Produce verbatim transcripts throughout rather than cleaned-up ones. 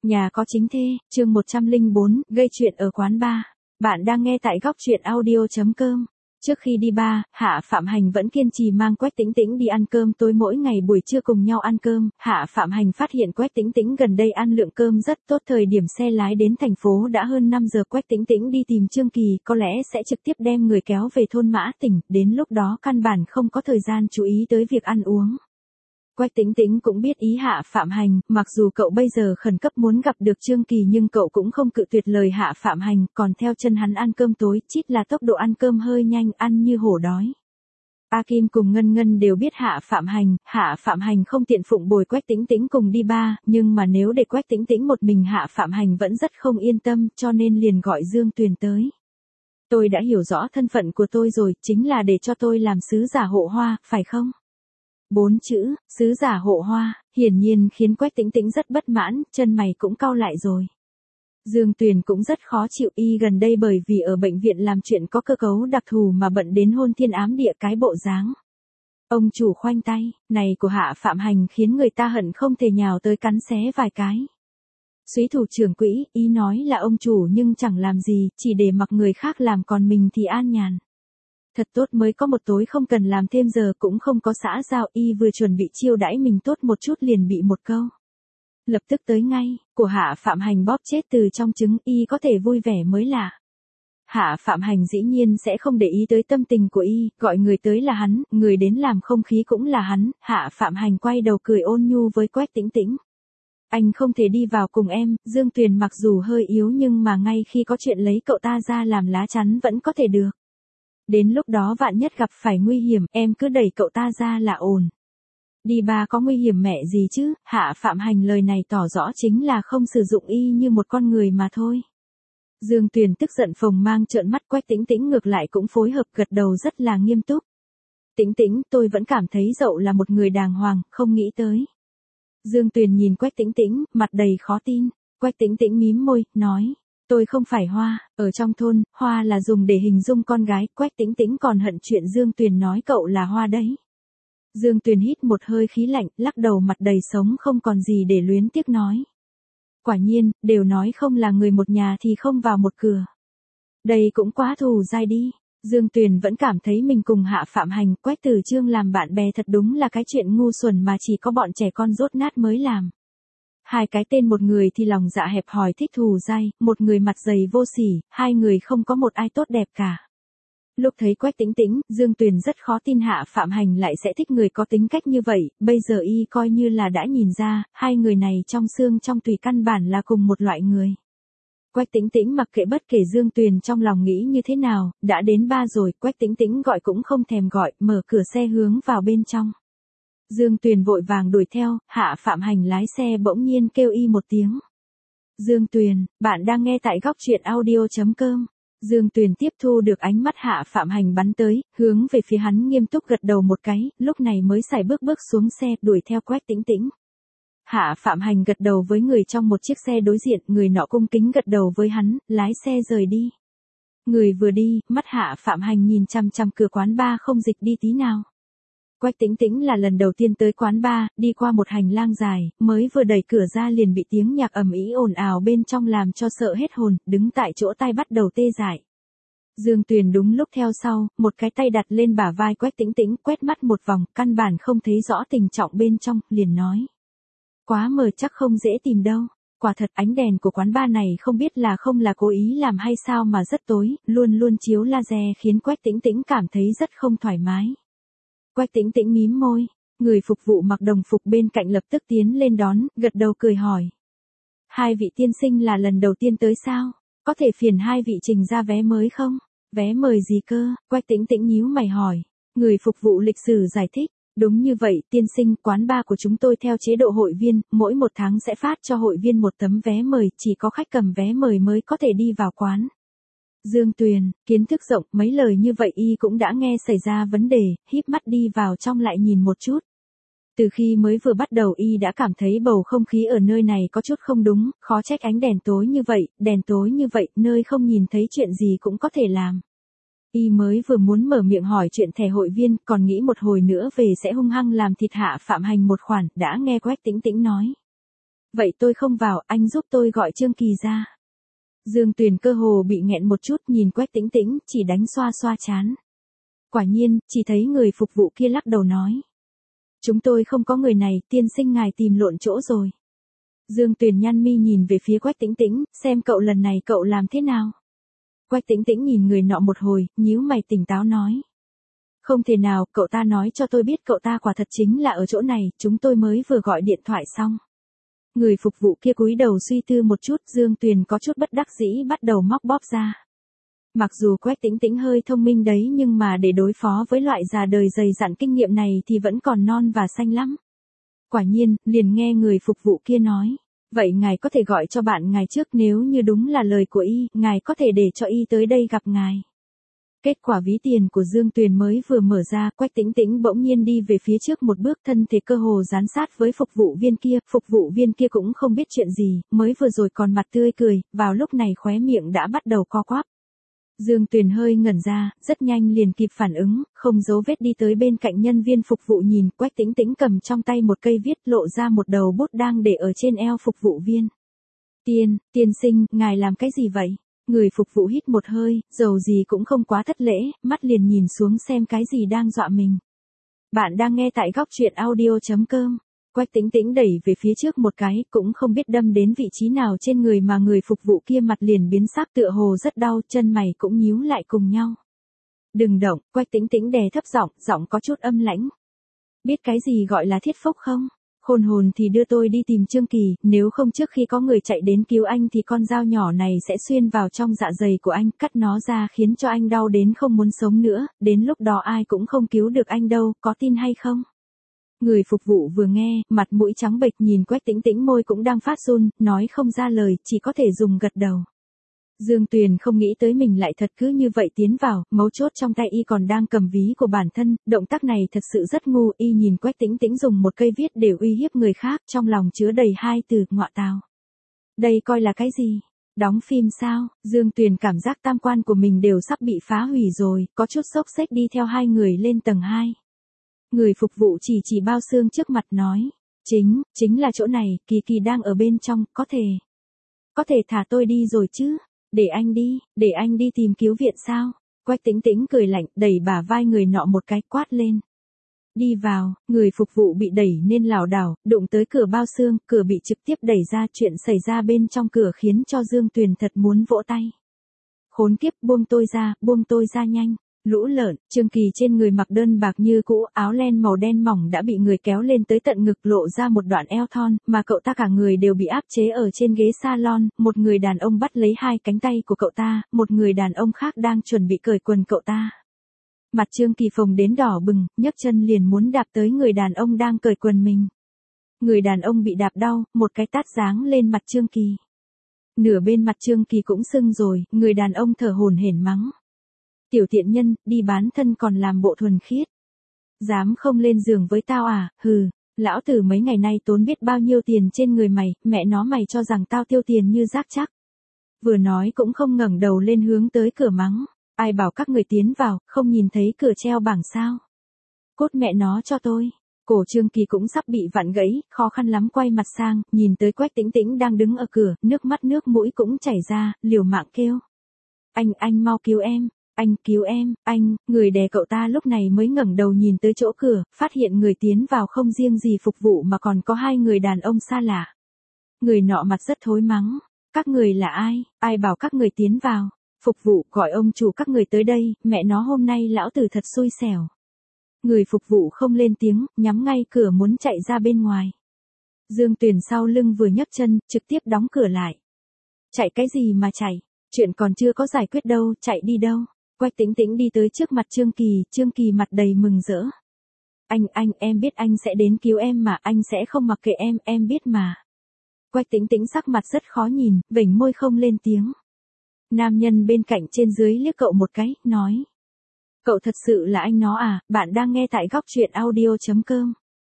Nhà có chính thê, chương một trăm lẻ bốn, gây chuyện ở quán bar. Bạn đang nghe tại góc truyện audio chấm com. Trước khi đi bar, Hạ Phạm Hành vẫn kiên trì mang Quách Tĩnh Tĩnh đi ăn cơm tối mỗi ngày buổi trưa cùng nhau ăn cơm. Hạ Phạm Hành phát hiện Quách Tĩnh Tĩnh gần đây ăn lượng cơm rất tốt, thời điểm xe lái đến thành phố đã hơn năm giờ. Quách Tĩnh Tĩnh đi tìm Trương Kỳ, có lẽ sẽ trực tiếp đem người kéo về thôn Mã Tỉnh, đến lúc đó căn bản không có thời gian chú ý tới việc ăn uống. Quách Tĩnh Tĩnh cũng biết ý Hạ Phạm Hành, mặc dù cậu bây giờ khẩn cấp muốn gặp được Trương Kỳ nhưng cậu cũng không cự tuyệt lời Hạ Phạm Hành, còn theo chân hắn ăn cơm tối, chít là tốc độ ăn cơm hơi nhanh, ăn như hổ đói. A Kim cùng Ngân Ngân đều biết Hạ Phạm Hành, Hạ Phạm Hành không tiện phụng bồi Quách Tĩnh Tĩnh cùng đi bar, nhưng mà nếu để Quách Tĩnh Tĩnh một mình Hạ Phạm Hành vẫn rất không yên tâm, cho nên liền gọi Dương Tuyền tới. Tôi đã hiểu rõ thân phận của tôi rồi, chính là để cho tôi làm sứ giả hộ hoa, phải không? Bốn chữ, sứ giả hộ hoa, hiển nhiên khiến Quách Tĩnh Tĩnh rất bất mãn, chân mày cũng cau lại rồi. Dương Tuyền cũng rất khó chịu, y gần đây bởi vì ở bệnh viện làm chuyện có cơ cấu đặc thù mà bận đến hôn thiên ám địa cái bộ dáng. Ông chủ khoanh tay, này của Hạ Phạm Hành khiến người ta hận không thể nhào tới cắn xé vài cái. Súy thủ trưởng quỹ, y nói là ông chủ nhưng chẳng làm gì, chỉ để mặc người khác làm còn mình thì an nhàn. Thật tốt, mới có một tối không cần làm thêm giờ cũng không có xã giao, y vừa chuẩn bị chiêu đãi mình tốt một chút liền bị một câu. Lập tức tới ngay, của Hạ Phạm Hành bóp chết từ trong trứng, y có thể vui vẻ mới lạ. Hạ Phạm Hành dĩ nhiên sẽ không để ý tới tâm tình của y, gọi người tới là hắn, người đến làm không khí cũng là hắn. Hạ Phạm Hành quay đầu cười ôn nhu với Quách Tĩnh Tĩnh. Anh không thể đi vào cùng em, Dương Tuyền mặc dù hơi yếu nhưng mà ngay khi có chuyện lấy cậu ta ra làm lá chắn vẫn có thể được. Đến lúc đó vạn nhất gặp phải nguy hiểm, em cứ đẩy cậu ta ra là ổn. Đi bar có nguy hiểm mẹ gì chứ, Hạ Phạm Hành lời này tỏ rõ chính là không sử dụng y như một con người mà thôi. Dương Tuyền tức giận phồng mang trợn mắt, Quách Tĩnh Tĩnh ngược lại cũng phối hợp gật đầu rất là nghiêm túc. Tĩnh Tĩnh, tôi vẫn cảm thấy dậu là một người đàng hoàng, không nghĩ tới. Dương Tuyền nhìn Quách Tĩnh Tĩnh, mặt đầy khó tin. Quách Tĩnh Tĩnh mím môi, nói. Tôi không phải hoa, ở trong thôn, hoa là dùng để hình dung con gái, Quách Tĩnh Tĩnh còn hận chuyện Dương Tuyền nói cậu là hoa đấy. Dương Tuyền hít một hơi khí lạnh, lắc đầu mặt đầy sống không còn gì để luyến tiếc nói. Quả nhiên, đều nói không là người một nhà thì không vào một cửa. Đây cũng quá thù dai đi. Dương Tuyền vẫn cảm thấy mình cùng Hạ Phạm Hành, Quách Tử Trương làm bạn bè thật đúng là cái chuyện ngu xuẩn mà chỉ có bọn trẻ con dốt nát mới làm. Hai cái tên, một người thì lòng dạ hẹp hòi thích thù dai, một người mặt dày vô sỉ, hai người không có một ai tốt đẹp cả. Lúc thấy Quách Tĩnh Tĩnh, Dương Tuyền rất khó tin Hạ Phạm Hành lại sẽ thích người có tính cách như vậy, bây giờ y coi như là đã nhìn ra, hai người này trong xương trong tùy căn bản là cùng một loại người. Quách Tĩnh Tĩnh mặc kệ bất kể Dương Tuyền trong lòng nghĩ như thế nào, đã đến ba rồi, Quách Tĩnh Tĩnh gọi cũng không thèm gọi, mở cửa xe hướng vào bên trong. Dương Tuyền vội vàng đuổi theo, Hạ Phạm Hành lái xe bỗng nhiên kêu y một tiếng. Dương Tuyền, bạn đang nghe tại góc truyện audio chấm com. Dương Tuyền tiếp thu được ánh mắt Hạ Phạm Hành bắn tới, hướng về phía hắn nghiêm túc gật đầu một cái, lúc này mới sải bước bước xuống xe, đuổi theo Quách Tĩnh Tĩnh. Hạ Phạm Hành gật đầu với người trong một chiếc xe đối diện, người nọ cung kính gật đầu với hắn, lái xe rời đi. Người vừa đi, mắt Hạ Phạm Hành nhìn chằm chằm cửa quán bar không dịch đi tí nào. Quách Tĩnh Tĩnh là lần đầu tiên tới quán bar, đi qua một hành lang dài, mới vừa đẩy cửa ra liền bị tiếng nhạc ầm ĩ ồn ào bên trong làm cho sợ hết hồn, đứng tại chỗ tai bắt đầu tê dại. Dương Tuyền đúng lúc theo sau, một cái tay đặt lên bả vai Quách Tĩnh Tĩnh, quét mắt một vòng, căn bản không thấy rõ tình trọng bên trong, liền nói. Quá mờ chắc không dễ tìm đâu. Quả thật ánh đèn của quán bar này không biết là không là cố ý làm hay sao mà rất tối, luôn luôn chiếu laser khiến Quách Tĩnh Tĩnh cảm thấy rất không thoải mái. Quách Tĩnh Tĩnh mím môi, người phục vụ mặc đồng phục bên cạnh lập tức tiến lên đón, gật đầu cười hỏi. Hai vị tiên sinh là lần đầu tiên tới sao? Có thể phiền hai vị trình ra vé mới không? Vé mời gì cơ? Quách Tĩnh Tĩnh nhíu mày hỏi. Người phục vụ lịch sử giải thích. Đúng như vậy, tiên sinh, quán bar của chúng tôi theo chế độ hội viên, mỗi một tháng sẽ phát cho hội viên một tấm vé mời, chỉ có khách cầm vé mời mới có thể đi vào quán. Dương Tuyền, kiến thức rộng, mấy lời như vậy y cũng đã nghe xảy ra vấn đề, híp mắt đi vào trong lại nhìn một chút. Từ khi mới vừa bắt đầu y đã cảm thấy bầu không khí ở nơi này có chút không đúng, khó trách ánh đèn tối như vậy, đèn tối như vậy, nơi không nhìn thấy chuyện gì cũng có thể làm. Y mới vừa muốn mở miệng hỏi chuyện thẻ hội viên, còn nghĩ một hồi nữa về sẽ hung hăng làm thịt Hạ Phạm Hành một khoản, đã nghe Quách Tĩnh Tĩnh nói. Vậy tôi không vào, anh giúp tôi gọi Trương Kỳ ra. Dương Tuyền cơ hồ bị nghẹn một chút, nhìn Quách Tĩnh Tĩnh, chỉ đánh xoa xoa trán. Quả nhiên, chỉ thấy người phục vụ kia lắc đầu nói. Chúng tôi không có người này, tiên sinh ngài tìm lộn chỗ rồi. Dương Tuyền nhăn mi nhìn về phía Quách Tĩnh Tĩnh, xem cậu lần này cậu làm thế nào. Quách Tĩnh Tĩnh nhìn người nọ một hồi, nhíu mày tỉnh táo nói. Không thể nào, cậu ta nói cho tôi biết cậu ta quả thật chính là ở chỗ này, chúng tôi mới vừa gọi điện thoại xong. Người phục vụ kia cúi đầu suy tư một chút, Dương Tuyền có chút bất đắc dĩ bắt đầu móc bóp ra. Mặc dù Quách Tĩnh Tĩnh hơi thông minh đấy nhưng mà để đối phó với loại già đời dày dặn kinh nghiệm này thì vẫn còn non và xanh lắm. Quả nhiên, liền nghe người phục vụ kia nói. Vậy ngài có thể gọi cho bạn ngài trước, nếu như đúng là lời của y, ngài có thể để cho y tới đây gặp ngài. Kết quả ví tiền của Dương Tuyền mới vừa mở ra, Quách Tĩnh Tĩnh bỗng nhiên đi về phía trước một bước, thân thể cơ hồ dán sát với phục vụ viên kia, phục vụ viên kia cũng không biết chuyện gì, mới vừa rồi còn mặt tươi cười, vào lúc này khóe miệng đã bắt đầu co quắp. Dương Tuyền hơi ngẩn ra, rất nhanh liền kịp phản ứng, không giấu vết đi tới bên cạnh nhân viên phục vụ nhìn, Quách Tĩnh Tĩnh cầm trong tay một cây viết, lộ ra một đầu bút đang để ở trên eo phục vụ viên. Tiên, tiên sinh, ngài làm cái gì vậy? Người phục vụ hít một hơi, dầu gì cũng không quá thất lễ, mắt liền nhìn xuống xem cái gì đang dọa mình. Bạn đang nghe tại góc truyện audio chấm com. Quách Tĩnh Tĩnh đẩy về phía trước một cái, cũng không biết đâm đến vị trí nào trên người mà người phục vụ kia mặt liền biến sắc, tựa hồ rất đau, chân mày cũng nhíu lại cùng nhau. Đừng động, Quách Tĩnh Tĩnh đè thấp giọng, giọng có chút âm lãnh. Biết cái gì gọi là thiết phúc không? Khôn hồn thì đưa tôi đi tìm Trương Kỳ, nếu không trước khi có người chạy đến cứu anh thì con dao nhỏ này sẽ xuyên vào trong dạ dày của anh, cắt nó ra khiến cho anh đau đến không muốn sống nữa, đến lúc đó ai cũng không cứu được anh đâu, có tin hay không? Người phục vụ vừa nghe, mặt mũi trắng bệch nhìn Quách Tĩnh Tĩnh, môi cũng đang phát run, nói không ra lời, chỉ có thể dùng gật đầu. Dương Tuyền không nghĩ tới mình lại thật cứ như vậy tiến vào, mấu chốt trong tay y còn đang cầm ví của bản thân, động tác này thật sự rất ngu, y nhìn Quách Tĩnh Tĩnh dùng một cây viết để uy hiếp người khác, trong lòng chứa đầy hai từ, ngọa tào. Đây coi là cái gì? Đóng phim sao? Dương Tuyền cảm giác tam quan của mình đều sắp bị phá hủy rồi, có chút xốc xếch đi theo hai người lên tầng hai. Người phục vụ chỉ chỉ bao xương trước mặt nói, chính, chính là chỗ này, Kỳ Kỳ đang ở bên trong, có thể, có thể thả tôi đi rồi chứ, để anh đi, để anh đi tìm cứu viện sao? Quách Tĩnh Tĩnh cười lạnh, đẩy bả vai người nọ một cái, quát lên. Đi vào, người phục vụ bị đẩy nên lảo đảo, đụng tới cửa bao xương, cửa bị trực tiếp đẩy ra, chuyện xảy ra bên trong cửa khiến cho Dương Tuyền thật muốn vỗ tay. Khốn kiếp, buông tôi ra, buông tôi ra nhanh. Lũ lợn, Trương Kỳ trên người mặc đơn bạc như cũ, áo len màu đen mỏng đã bị người kéo lên tới tận ngực, lộ ra một đoạn eo thon, mà cậu ta cả người đều bị áp chế ở trên ghế salon, một người đàn ông bắt lấy hai cánh tay của cậu ta, một người đàn ông khác đang chuẩn bị cởi quần cậu ta. Mặt Trương Kỳ phồng đến đỏ bừng, nhấc chân liền muốn đạp tới người đàn ông đang cởi quần mình. Người đàn ông bị đạp đau, một cái tát giáng lên mặt Trương Kỳ. Nửa bên mặt Trương Kỳ cũng sưng rồi, người đàn ông thở hổn hển mắng. Tiểu tiện nhân, đi bán thân còn làm bộ thuần khiết. Dám không lên giường với tao à, hừ, lão tử mấy ngày nay tốn biết bao nhiêu tiền trên người mày, mẹ nó mày cho rằng tao tiêu tiền như rác chắc. Vừa nói cũng không ngẩng đầu lên hướng tới cửa mắng, ai bảo các người tiến vào, không nhìn thấy cửa treo bảng sao. Cốt mẹ nó cho tôi. Cổ Trương Kỳ cũng sắp bị vặn gãy, khó khăn lắm quay mặt sang, nhìn tới Quách Tĩnh Tĩnh đang đứng ở cửa, nước mắt nước mũi cũng chảy ra, liều mạng kêu. Anh, anh mau cứu em. Anh cứu em, anh, người đè cậu ta lúc này mới ngẩng đầu nhìn tới chỗ cửa, phát hiện người tiến vào không riêng gì phục vụ mà còn có hai người đàn ông xa lạ. Người nọ mặt rất thối mắng, các người là ai, ai bảo các người tiến vào, phục vụ gọi ông chủ các người tới đây, mẹ nó hôm nay lão tử thật xui xẻo. Người phục vụ không lên tiếng, nhắm ngay cửa muốn chạy ra bên ngoài. Dương Tuyền sau lưng vừa nhấc chân, trực tiếp đóng cửa lại. Chạy cái gì mà chạy, chuyện còn chưa có giải quyết đâu, chạy đi đâu. Quách Tĩnh Tĩnh đi tới trước mặt Trương Kỳ, Trương Kỳ mặt đầy mừng rỡ. Anh, anh, em biết anh sẽ đến cứu em mà, anh sẽ không mặc kệ em, em biết mà. Quách Tĩnh Tĩnh sắc mặt rất khó nhìn, vểnh môi không lên tiếng. Nam nhân bên cạnh trên dưới liếc cậu một cái, nói. Cậu thật sự là anh nó à, bạn đang nghe tại góc truyện audio chấm com.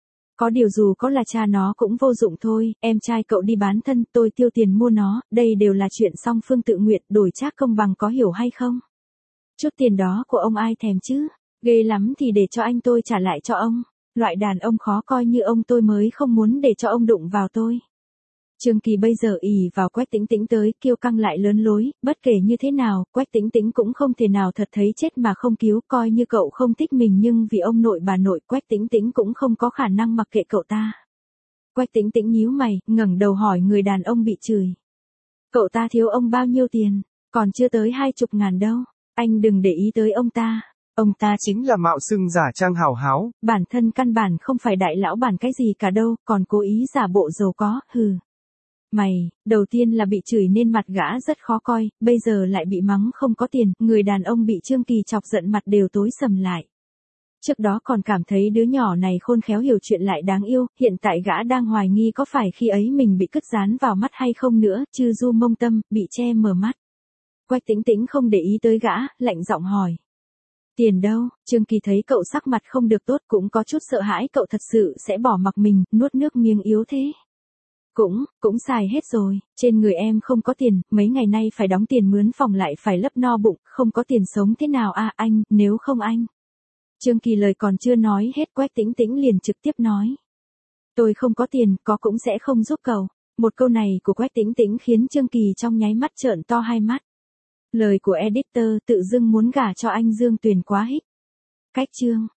Có điều dù có là cha nó cũng vô dụng thôi, em trai cậu đi bán thân, tôi tiêu tiền mua nó, đây đều là chuyện song phương tự nguyện, đổi trác công bằng, có hiểu hay không? Chút tiền đó của ông ai thèm chứ, ghê lắm thì để cho anh tôi trả lại cho ông, loại đàn ông khó coi như ông tôi mới không muốn để cho ông đụng vào tôi. Trương Kỳ bây giờ ỷ vào Quách Tĩnh Tĩnh tới, kiêu căng lại lớn lối, bất kể như thế nào, Quách Tĩnh Tĩnh cũng không thể nào thật thấy chết mà không cứu, coi như cậu không thích mình nhưng vì ông nội bà nội, Quách Tĩnh Tĩnh cũng không có khả năng mặc kệ cậu ta. Quách Tĩnh Tĩnh nhíu mày, ngẩng đầu hỏi người đàn ông bị chửi. Cậu ta thiếu ông bao nhiêu tiền, còn chưa tới hai chục ngàn đâu, anh đừng để ý tới ông ta. Ông ta chính là mạo xưng giả trang hào háo. Bản thân căn bản không phải đại lão bản cái gì cả đâu, còn cố ý giả bộ giàu có, hừ. Mày, đầu tiên là bị chửi nên mặt gã rất khó coi, bây giờ lại bị mắng không có tiền, người đàn ông bị Trương Kỳ chọc giận mặt đều tối sầm lại. Trước đó còn cảm thấy đứa nhỏ này khôn khéo hiểu chuyện lại đáng yêu, hiện tại gã đang hoài nghi có phải khi ấy mình bị cứt dán vào mắt hay không nữa, chư du mông tâm, bị che mờ mắt. Quách Tĩnh Tĩnh không để ý tới gã, lạnh giọng hỏi. Tiền đâu? Trương Kỳ thấy cậu sắc mặt không được tốt cũng có chút sợ hãi cậu thật sự sẽ bỏ mặc mình, nuốt nước miếng yếu thế. Cũng, cũng xài hết rồi, trên người em không có tiền, mấy ngày nay phải đóng tiền mướn phòng lại phải lấp no bụng, không có tiền sống thế nào à anh, nếu không anh. Trương Kỳ lời còn chưa nói hết Quách Tĩnh Tĩnh liền trực tiếp nói. Tôi không có tiền, có cũng sẽ không giúp cậu. Một câu này của Quách Tĩnh Tĩnh khiến Trương Kỳ trong nháy mắt trợn to hai mắt. Lời của editor tự dưng muốn gả cho anh Dương Tuyền quá hích. Cách chương.